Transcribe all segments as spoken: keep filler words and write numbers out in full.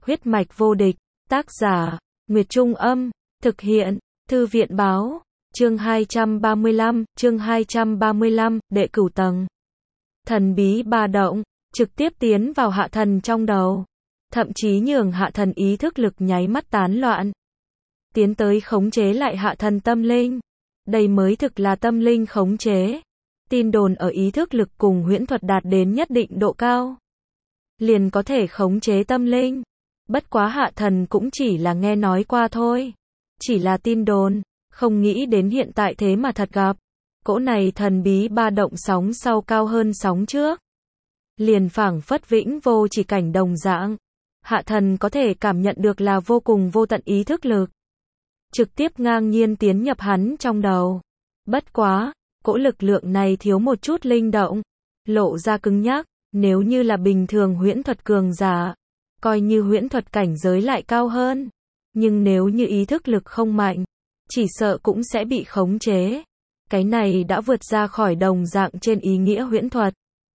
Huyết mạch vô địch, tác giả, Nguyệt Trung Âm, thực hiện, Thư viện Báo, chương hai trăm ba mươi lăm, chương hai trăm ba mươi lăm, đệ cửu tầng. Thần bí ba động, trực tiếp tiến vào hạ thần trong đầu, thậm chí nhường hạ thần ý thức lực nháy mắt tán loạn. Tiến tới khống chế lại hạ thần tâm linh. Đây mới thực là tâm linh khống chế. Tin đồn ở ý thức lực cùng huyễn thuật đạt đến nhất định độ cao, liền có thể khống chế tâm linh. Bất quá hạ thần cũng chỉ là nghe nói qua thôi. Chỉ là tin đồn, không nghĩ đến hiện tại thế mà thật gặp. Cỗ này thần bí ba động sóng sau cao hơn sóng trước. Liền phảng phất vĩnh vô chỉ cảnh đồng dạng. Hạ thần có thể cảm nhận được là vô cùng vô tận ý thức lực. Trực tiếp ngang nhiên tiến nhập hắn trong đầu. Bất quá, cỗ lực lượng này thiếu một chút linh động. Lộ ra cứng nhắc, nếu như là bình thường huyễn thuật cường giả. Coi như huyễn thuật cảnh giới lại cao hơn. Nhưng nếu như ý thức lực không mạnh, chỉ sợ cũng sẽ bị khống chế. Cái này đã vượt ra khỏi đồng dạng trên ý nghĩa huyễn thuật.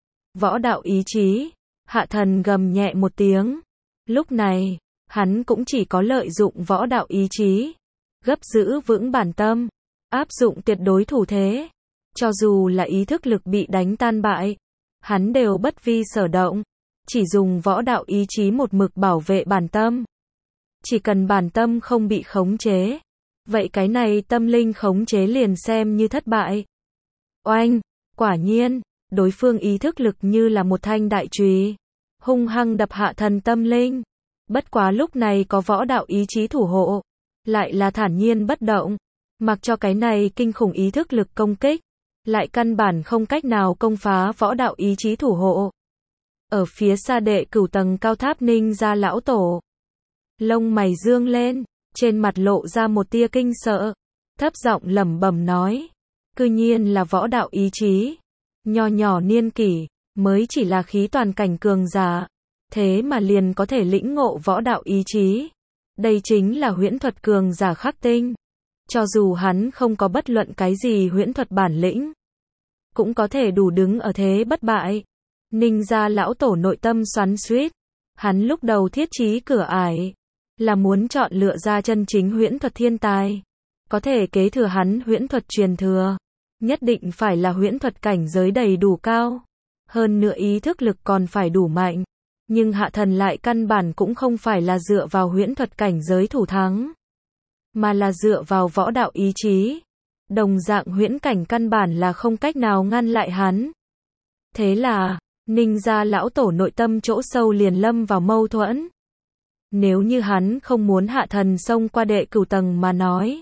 Võ đạo ý chí, hạ thần gầm nhẹ một tiếng. Lúc này, hắn cũng chỉ có lợi dụng võ đạo ý chí. Gấp giữ vững bản tâm, áp dụng tuyệt đối thủ thế. Cho dù là ý thức lực bị đánh tan bại, hắn đều bất vi sở động. Chỉ dùng võ đạo ý chí một mực bảo vệ bản tâm. Chỉ cần bản tâm không bị khống chế, vậy cái này tâm linh khống chế liền xem như thất bại. Oanh, quả nhiên, đối phương ý thức lực như là một thanh đại chùy, hung hăng đập hạ thần tâm linh. Bất quá lúc này có võ đạo ý chí thủ hộ, lại là thản nhiên bất động, mặc cho cái này kinh khủng ý thức lực công kích, lại căn bản không cách nào công phá võ đạo ý chí thủ hộ. Ở phía xa đệ cửu tầng cao tháp Ninh gia lão tổ, lông mày dương lên, trên mặt lộ ra một tia kinh sợ, thấp giọng lẩm bẩm nói, cư nhiên là võ đạo ý chí, nho nhỏ niên kỷ, mới chỉ là khí toàn cảnh cường giả, thế mà liền có thể lĩnh ngộ võ đạo ý chí. Đây chính là huyễn thuật cường giả khắc tinh. Cho dù hắn không có bất luận cái gì huyễn thuật bản lĩnh, cũng có thể đủ đứng ở thế bất bại. Ninh gia lão tổ nội tâm xoắn xuýt, hắn lúc đầu thiết chí cửa ải, là muốn chọn lựa ra chân chính huyễn thuật thiên tài, có thể kế thừa hắn huyễn thuật truyền thừa, nhất định phải là huyễn thuật cảnh giới đầy đủ cao, hơn nữa ý thức lực còn phải đủ mạnh. Nhưng hạ thần lại căn bản cũng không phải là dựa vào huyễn thuật cảnh giới thủ thắng, mà là dựa vào võ đạo ý chí. Đồng dạng huyễn cảnh căn bản là không cách nào ngăn lại hắn. Thế là, Ninh gia lão tổ nội tâm chỗ sâu liền lâm vào mâu thuẫn. Nếu như hắn không muốn hạ thần xông qua đệ cửu tầng mà nói,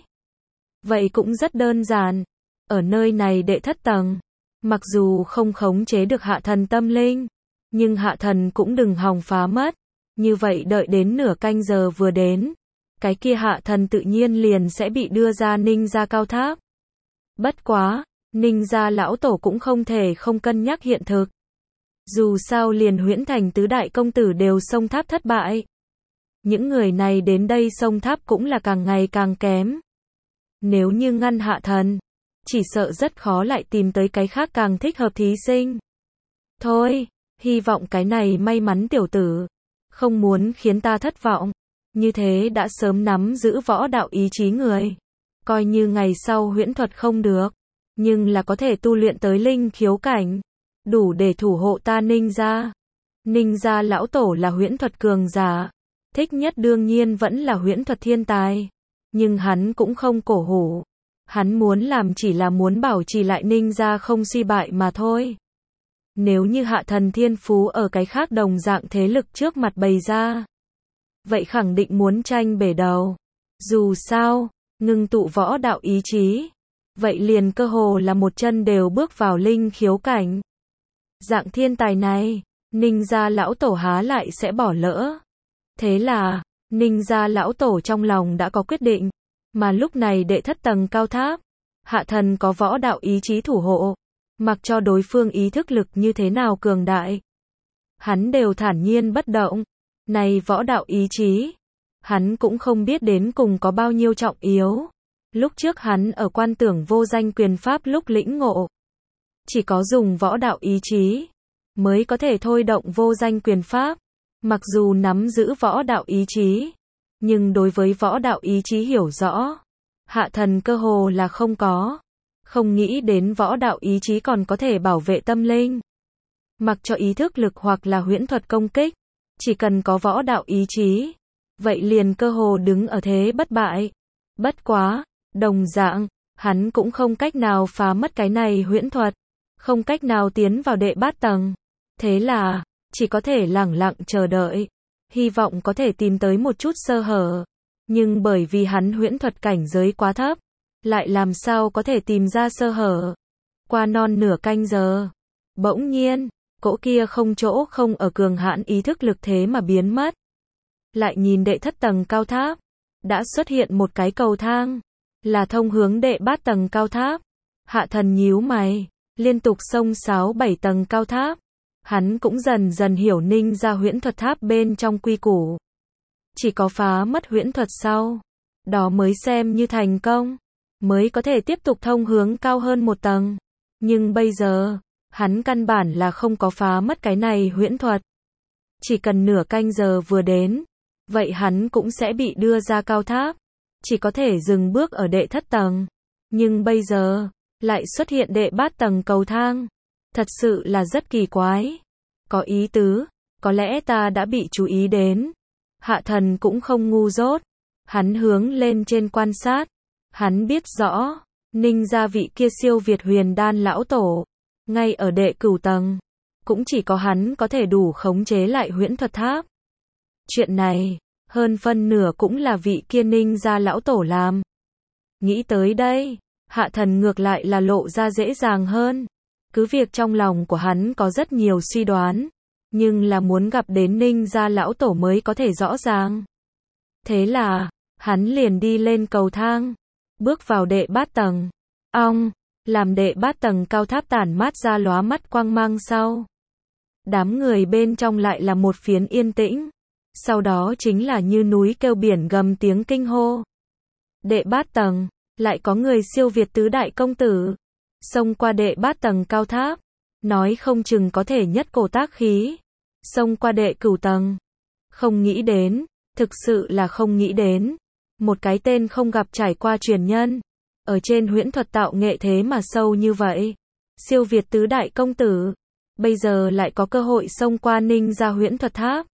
vậy cũng rất đơn giản. Ở nơi này đệ thất tầng, mặc dù không khống chế được hạ thần tâm linh, nhưng hạ thần cũng đừng hòng phá mất. Như vậy đợi đến nửa canh giờ vừa đến, cái kia hạ thần tự nhiên liền sẽ bị đưa ra Ninh gia cao tháp. Bất quá, Ninh gia lão tổ cũng không thể không cân nhắc hiện thực. Dù sao liền huyễn thành tứ đại công tử đều xông tháp thất bại. Những người này đến đây xông tháp cũng là càng ngày càng kém. Nếu như ngăn hạ thần, chỉ sợ rất khó lại tìm tới cái khác càng thích hợp thí sinh. Thôi, hy vọng cái này may mắn tiểu tử, không muốn khiến ta thất vọng. Như thế đã sớm nắm giữ võ đạo ý chí người, coi như ngày sau huyễn thuật không được, nhưng là có thể tu luyện tới linh khiếu cảnh, đủ để thủ hộ ta Ninh gia. Ninh gia lão tổ là huyễn thuật cường giả, thích nhất đương nhiên vẫn là huyễn thuật thiên tài, nhưng hắn cũng không cổ hủ. Hắn muốn làm chỉ là muốn bảo trì lại Ninh gia không suy bại mà thôi. Nếu như hạ thần thiên phú ở cái khác đồng dạng thế lực trước mặt bày ra, vậy khẳng định muốn tranh bể đầu. Dù sao, ngưng tụ võ đạo ý chí, vậy liền cơ hồ là một chân đều bước vào linh khiếu cảnh. Dạng thiên tài này, Ninh gia lão tổ há lại sẽ bỏ lỡ. Thế là, Ninh gia lão tổ trong lòng đã có quyết định, mà lúc này đệ thất tầng cao tháp, hạ thần có võ đạo ý chí thủ hộ, mặc cho đối phương ý thức lực như thế nào cường đại, hắn đều thản nhiên bất động. Này võ đạo ý chí, hắn cũng không biết đến cùng có bao nhiêu trọng yếu. Lúc trước hắn ở quan tưởng vô danh quyền pháp lúc lĩnh ngộ, chỉ có dùng võ đạo ý chí mới có thể thôi động vô danh quyền pháp, Mặc dù nắm giữ võ đạo ý chí, nhưng đối với võ đạo ý chí hiểu rõ, Hạ Thần cơ hồ là không có. Không nghĩ đến võ đạo ý chí còn có thể bảo vệ tâm linh. Mặc cho ý thức lực hoặc là huyễn thuật công kích, chỉ cần có võ đạo ý chí, vậy liền cơ hồ đứng ở thế bất bại. Bất quá, đồng dạng, hắn cũng không cách nào phá mất cái này huyễn thuật, không cách nào tiến vào đệ bát tầng. Thế là, chỉ có thể lẳng lặng chờ đợi, hy vọng có thể tìm tới một chút sơ hở. Nhưng bởi vì hắn huyễn thuật cảnh giới quá thấp, lại làm sao có thể tìm ra sơ hở. Qua non nửa canh giờ, bỗng nhiên, cỗ kia không chỗ không ở cường hãn ý thức lực thế mà biến mất. Lại nhìn đệ thất tầng cao tháp, đã xuất hiện một cái cầu thang, là thông hướng đệ bát tầng cao tháp. Hạ Thần nhíu mày, liên tục xông sáu bảy tầng cao tháp. Hắn cũng dần dần hiểu ninh ra huyễn thuật tháp bên trong quy củ. Chỉ có phá mất huyễn thuật sau, đó mới xem như thành công, mới có thể tiếp tục thông hướng cao hơn một tầng. Nhưng bây giờ, hắn căn bản là không có phá mất cái này huyễn thuật. Chỉ cần nửa canh giờ vừa đến, vậy hắn cũng sẽ bị đưa ra cao tháp, chỉ có thể dừng bước ở đệ thất tầng. Nhưng bây giờ, lại xuất hiện đệ bát tầng cầu thang. Thật sự là rất kỳ quái. Có ý tứ, có lẽ ta đã bị chú ý đến. Hạ Thần cũng không ngu dốt. Hắn hướng lên trên quan sát. Hắn biết rõ, ninh gia vị kia siêu việt huyền đan lão tổ, ngay ở đệ cửu tầng. Cũng chỉ có hắn có thể đủ khống chế lại huyễn thuật tháp. Chuyện này, hơn phân nửa cũng là vị kia ninh gia lão tổ làm. Nghĩ tới đây, Hạ Thần ngược lại là lộ ra dễ dàng hơn. Cứ việc trong lòng của hắn có rất nhiều suy đoán, nhưng là muốn gặp đến ninh gia lão tổ mới có thể rõ ràng. Thế là, hắn liền đi lên cầu thang, bước vào đệ bát tầng. Ong, làm đệ bát tầng cao tháp tản mát ra lóa mắt quang mang sau. Đám người bên trong lại là một phiến yên tĩnh. Sau đó chính là như núi kêu biển gầm tiếng kinh hô. Đệ bát tầng, lại có người siêu việt tứ đại công tử. Xông qua đệ bát tầng cao tháp, nói không chừng có thể nhất cổ tác khí. Xông qua đệ cửu tầng. Không nghĩ đến, thực sự là không nghĩ đến. Một cái tên không gặp trải qua truyền nhân. Ở trên huyễn thuật tạo nghệ thế mà sâu như vậy. Siêu việt tứ đại công tử. Bây giờ lại có cơ hội xông qua ninh gia huyễn thuật tháp.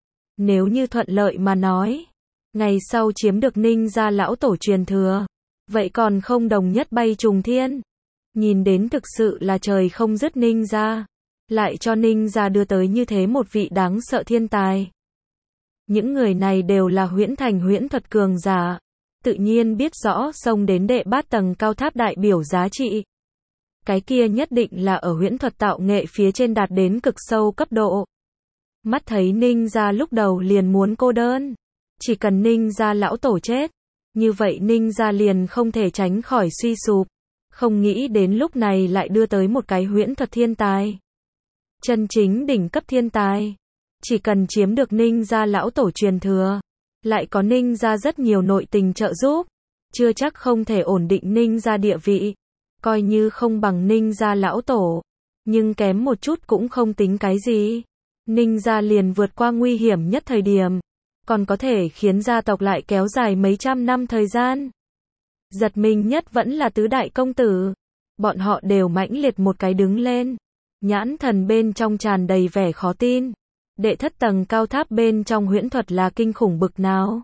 Nếu như thuận lợi mà nói, ngày sau chiếm được ninh gia lão tổ truyền thừa, vậy còn không đồng nhất bay trùng thiên. Nhìn đến thực sự là trời không dứt ninh gia, lại cho ninh gia đưa tới như thế một vị đáng sợ thiên tài. Những người này đều là huyễn thành huyễn thuật cường giả, tự nhiên biết rõ xông đến đệ bát tầng cao tháp đại biểu giá trị. Cái kia nhất định là ở huyễn thuật tạo nghệ phía trên đạt đến cực sâu cấp độ. Mắt thấy ninh gia lúc đầu liền muốn cô đơn. Chỉ cần ninh gia lão tổ chết, như vậy ninh gia liền không thể tránh khỏi suy sụp. Không nghĩ đến lúc này lại đưa tới một cái huyễn thuật thiên tài. Chân chính đỉnh cấp thiên tài. Chỉ cần chiếm được ninh gia lão tổ truyền thừa, lại có ninh gia rất nhiều nội tình trợ giúp, chưa chắc không thể ổn định ninh gia địa vị. Coi như không bằng ninh gia lão tổ, nhưng kém một chút cũng không tính cái gì. Ninh gia liền vượt qua nguy hiểm nhất thời điểm, còn có thể khiến gia tộc lại kéo dài mấy trăm năm thời gian. Giật mình nhất vẫn là tứ đại công tử. Bọn họ đều mãnh liệt một cái đứng lên. Nhãn thần bên trong tràn đầy vẻ khó tin. Đệ thất tầng cao tháp bên trong huyễn thuật là kinh khủng bực nào.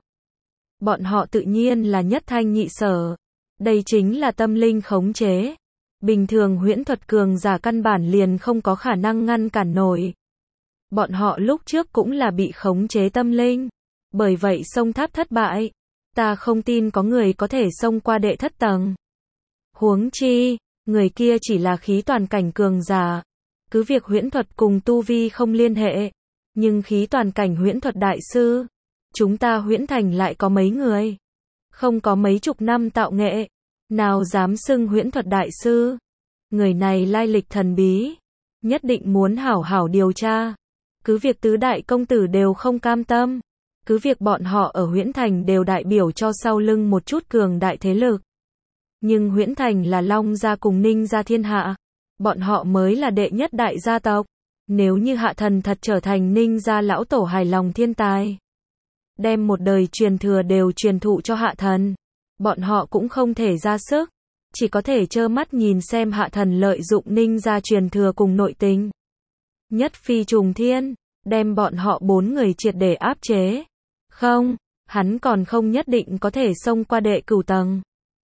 Bọn họ tự nhiên là nhất thanh nhị sở. Đây chính là tâm linh khống chế. Bình thường huyễn thuật cường giả căn bản liền không có khả năng ngăn cản nổi. Bọn họ lúc trước cũng là bị khống chế tâm linh. Bởi vậy xông tháp thất bại. Ta không tin có người có thể xông qua đệ thất tầng. Huống chi, người kia chỉ là khí toàn cảnh cường giả. Cứ việc huyễn thuật cùng tu vi không liên hệ, nhưng khí toàn cảnh huyễn thuật đại sư, chúng ta huyễn thành lại có mấy người. Không có mấy chục năm tạo nghệ, nào dám xưng huyễn thuật đại sư. Người này lai lịch thần bí, nhất định muốn hảo hảo điều tra. Cứ việc tứ đại công tử đều không cam tâm, cứ việc bọn họ ở huyễn thành đều đại biểu cho sau lưng một chút cường đại thế lực. Nhưng huyễn thành là Long gia cùng Ninh gia thiên hạ, bọn họ mới là đệ nhất đại gia tộc. Nếu như Hạ Thần thật trở thành Ninh gia lão tổ hài lòng thiên tài, đem một đời truyền thừa đều truyền thụ cho Hạ Thần, bọn họ cũng không thể ra sức, chỉ có thể trơ mắt nhìn xem Hạ Thần lợi dụng Ninh gia truyền thừa cùng nội tình, nhất phi trùng thiên, đem bọn họ bốn người triệt để áp chế. Không, hắn còn không nhất định có thể xông qua đệ cửu tầng.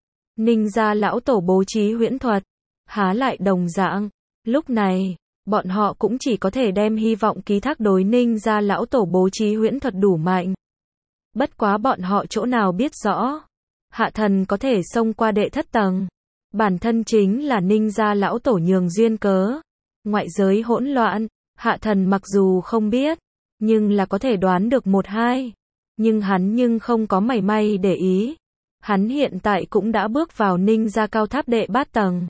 Ninh gia lão tổ bố trí huyễn thuật, há lại đồng dạng. Lúc này, bọn họ cũng chỉ có thể đem hy vọng ký thác đối Ninh gia lão tổ bố trí huyễn thuật đủ mạnh. Bất quá bọn họ chỗ nào biết rõ, Hạ Thần có thể xông qua đệ thất tầng. Bản thân chính là Ninh gia lão tổ nhường duyên cớ. Ngoại giới hỗn loạn, Hạ Thần mặc dù không biết, nhưng là có thể đoán được một hai. Nhưng hắn nhưng không có mảy may để ý. Hắn hiện tại cũng đã bước vào Ninh gia cao tháp đệ bát tầng.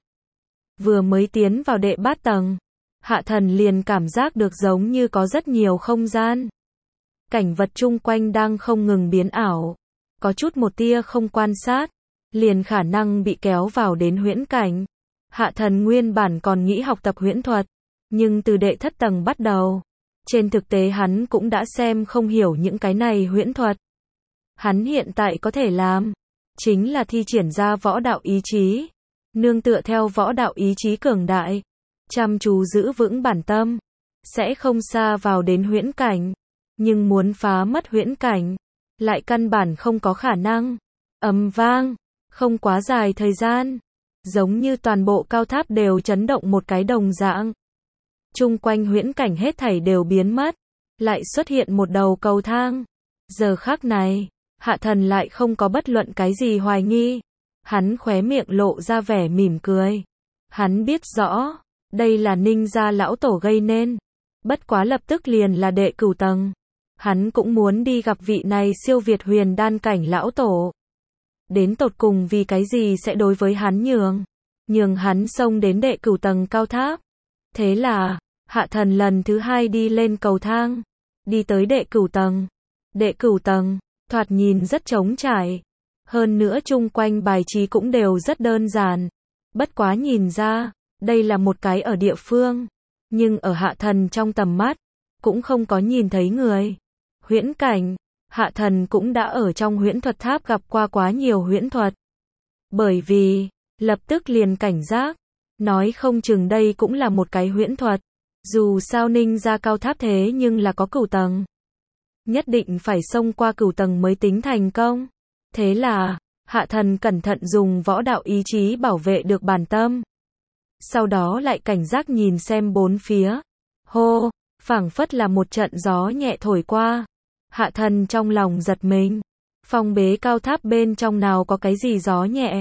Vừa mới tiến vào đệ bát tầng, Hạ Thần liền cảm giác được giống như có rất nhiều không gian. Cảnh vật chung quanh đang không ngừng biến ảo. Có chút một tia không quan sát, liền khả năng bị kéo vào đến huyễn cảnh. Hạ Thần nguyên bản còn nghĩ học tập huyễn thuật, nhưng từ đệ thất tầng bắt đầu, trên thực tế hắn cũng đã xem không hiểu những cái này huyễn thuật. Hắn hiện tại có thể làm, chính là thi triển ra võ đạo ý chí. Nương tựa theo võ đạo ý chí cường đại, chăm chú giữ vững bản tâm, sẽ không xa vào đến huyễn cảnh. Nhưng muốn phá mất huyễn cảnh, lại căn bản không có khả năng. Ầm vang, không quá dài thời gian, giống như toàn bộ cao tháp đều chấn động một cái đồng dạng. Chung quanh huyễn cảnh hết thảy đều biến mất, lại xuất hiện một đầu cầu thang. Giờ khắc này, Hạ Thần lại không có bất luận cái gì hoài nghi. Hắn khóe miệng lộ ra vẻ mỉm cười. Hắn biết rõ, đây là Ninh gia lão tổ gây nên. Bất quá lập tức liền là đệ cửu tầng. Hắn cũng muốn đi gặp vị này siêu việt huyền đan cảnh lão tổ. Đến tột cùng vì cái gì sẽ đối với hắn nhường. Nhường hắn xông đến đệ cửu tầng cao tháp. Thế là, Hạ Thần lần thứ hai đi lên cầu thang. Đi tới đệ cửu tầng. Đệ cửu tầng, thoạt nhìn rất trống trải. Hơn nữa chung quanh bài trí cũng đều rất đơn giản. Bất quá nhìn ra, đây là một cái ở địa phương. Nhưng ở Hạ Thần trong tầm mắt, cũng không có nhìn thấy người. Huyễn cảnh, Hạ Thần cũng đã ở trong huyễn thuật tháp gặp qua quá nhiều huyễn thuật. Bởi vì, lập tức liền cảnh giác, nói không chừng đây cũng là một cái huyễn thuật. Dù sao Ninh gia cao tháp thế nhưng là có cửu tầng. Nhất định phải xông qua cửu tầng mới tính thành công. Thế là, Hạ Thần cẩn thận dùng võ đạo ý chí bảo vệ được bản tâm. Sau đó lại cảnh giác nhìn xem bốn phía. Hô, phảng phất là một trận gió nhẹ thổi qua. Hạ Thần trong lòng giật mình. Phong bế cao tháp bên trong nào có cái gì gió nhẹ.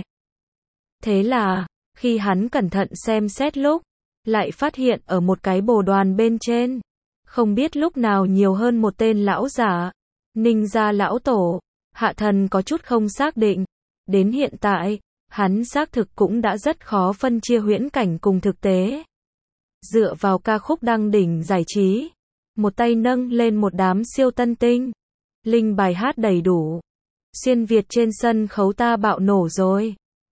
Thế là, khi hắn cẩn thận xem xét lúc, lại phát hiện ở một cái bồ đoàn bên trên. Không biết lúc nào nhiều hơn một tên lão giả. Ninh gia lão tổ. Hạ Thần có chút không xác định. Đến hiện tại, hắn xác thực cũng đã rất khó phân chia huyễn cảnh cùng thực tế. Dựa vào ca khúc đăng đỉnh giải trí, một tay nâng lên một đám siêu tân tinh. Linh bài hát đầy đủ. Xuyên Việt trên sân khấu ta bạo nổ rồi.